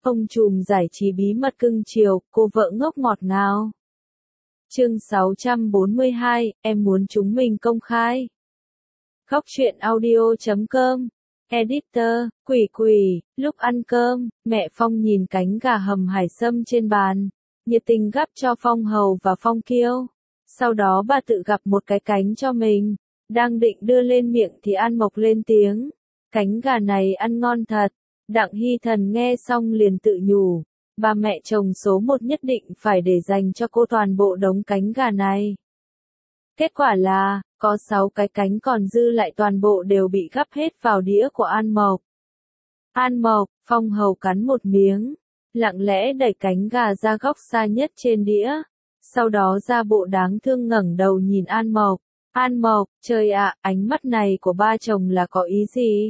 Ông trùm giải trí bí mật cưng chiều, cô vợ ngốc ngọt ngào. Chương 642, em muốn chúng mình công khai. Góc truyện audio.com. Editor, Quỷ, lúc ăn cơm, mẹ Phong nhìn cánh gà hầm hải sâm trên bàn, nhiệt tình gắp cho Phong Hầu và Phong Kiêu. Sau đó bà tự gắp một cái cánh cho mình, đang định đưa lên miệng thì An Mộc lên tiếng. Cánh gà này ăn ngon thật. Đặng Hy Thần nghe xong liền tự nhủ, bà mẹ chồng số một nhất định phải để dành cho cô toàn bộ đống cánh gà này. Kết quả là, có 6 cái cánh còn dư lại toàn bộ đều bị gắp hết vào đĩa của An Mộc. An Mộc, Phong Hầu cắn một miếng, lặng lẽ đẩy cánh gà ra góc xa nhất trên đĩa, sau đó ra bộ đáng thương ngẩng đầu nhìn An Mộc. An Mộc, trời ạ, ánh mắt này của ba chồng là có ý gì?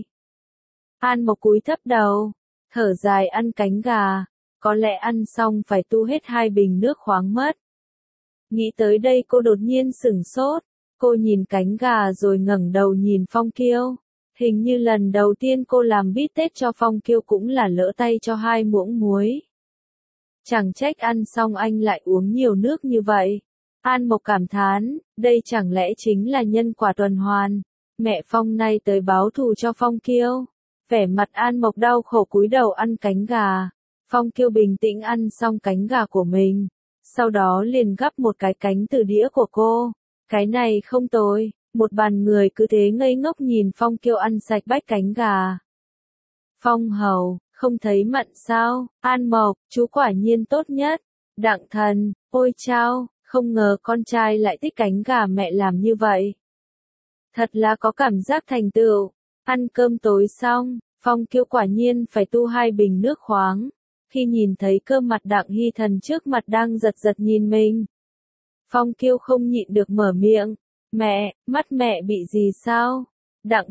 An Mộc cúi thấp đầu, thở dài ăn cánh gà, có lẽ ăn xong phải tu hết 2 bình nước khoáng mất. Nghĩ tới đây cô đột nhiên sửng sốt, cô nhìn cánh gà rồi ngẩng đầu nhìn Phong Kiêu. Hình như lần đầu tiên cô làm bít tết cho Phong Kiêu cũng là lỡ tay cho 2 muỗng muối. Chẳng trách ăn xong anh lại uống nhiều nước như vậy. An Mộc cảm thán, đây chẳng lẽ chính là nhân quả tuần hoàn. Mẹ Phong nay tới báo thù cho Phong Kiêu. Vẻ mặt An Mộc đau khổ cúi đầu ăn cánh gà. Phong Kiêu bình tĩnh ăn xong cánh gà của mình. Sau đó liền gắp một cái cánh từ đĩa của cô. Cái này không tồi. Một bàn người cứ thế ngây ngốc nhìn Phong Kiêu ăn sạch bách cánh gà. Phong Hầu, không thấy mặn sao? An Mộc, chú quả nhiên tốt nhất. Đặng Thần, ôi chao, không ngờ con trai lại thích cánh gà mẹ làm như vậy. Thật là có cảm giác thành tựu. Ăn cơm tối xong, Phong Kiêu quả nhiên phải tu 2 bình nước khoáng. Khi nhìn thấy cơm mặt Đặng Hy Thần trước mặt đang giật giật nhìn mình, Phong Kiêu không nhịn được mở miệng. Mẹ, mắt mẹ bị gì sao? Đặng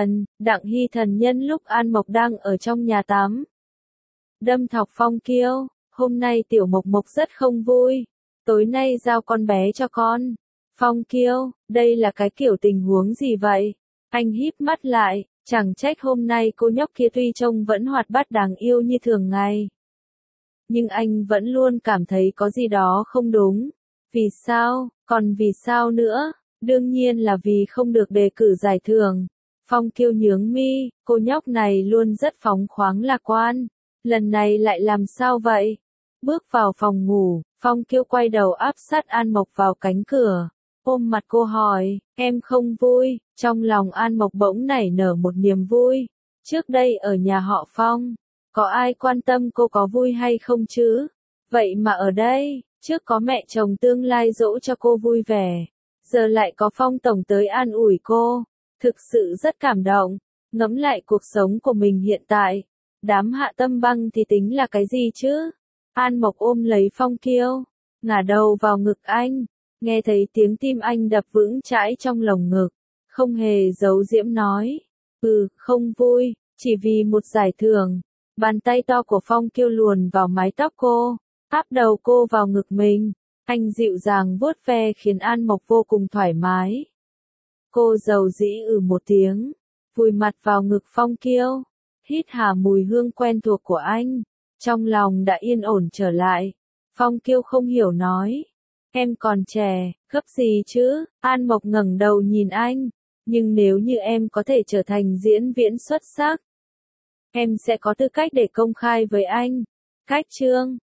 Hy Thần nhân lúc An Mộc đang ở trong nhà tắm. Đâm thọc Phong Kiêu, hôm nay tiểu Mộc Mộc rất không vui. Tối nay giao con bé cho con. Phong Kiêu, đây là cái kiểu tình huống gì vậy? Anh híp mắt lại, chẳng trách hôm nay cô nhóc kia tuy trông vẫn hoạt bát đáng yêu như thường ngày. Nhưng anh vẫn luôn cảm thấy có gì đó không đúng. Vì sao, còn vì sao nữa? Đương nhiên là vì không được đề cử giải thưởng. Phong Kiêu nhướng mi, cô nhóc này luôn rất phóng khoáng lạc quan. Lần này lại làm sao vậy? Bước vào phòng ngủ, Phong Kiêu quay đầu áp sát An Mộc vào cánh cửa. Ôm mặt cô hỏi, em không vui? Trong lòng An Mộc bỗng nảy nở một niềm vui. Trước đây ở nhà họ Phong, có ai quan tâm cô có vui hay không chứ? Vậy mà ở đây, trước có mẹ chồng tương lai dỗ cho cô vui vẻ. Giờ lại có Phong Tổng tới an ủi cô. Thực sự rất cảm động. Ngẫm lại cuộc sống của mình hiện tại. Đám Hạ Tâm Băng thì tính là cái gì chứ? An Mộc ôm lấy Phong Kiêu, ngả đầu vào ngực anh. Nghe thấy tiếng tim anh đập vững chãi trong lồng ngực. Không hề giấu diễm nói. Không vui, chỉ vì một giải thưởng. Bàn tay to của Phong Kiêu luồn vào mái tóc cô, áp đầu cô vào ngực mình. Anh dịu dàng vuốt ve khiến An Mộc vô cùng thoải mái. Cô dầu dĩ một tiếng, vùi mặt vào ngực Phong Kiêu, hít hà mùi hương quen thuộc của anh. Trong lòng đã yên ổn trở lại. Phong Kiêu không hiểu nói. Em còn trẻ, gấp gì chứ? An Mộc ngẩng đầu nhìn anh. Nhưng nếu như em có thể trở thành diễn viên xuất sắc, em sẽ có tư cách để công khai với anh. Cách chương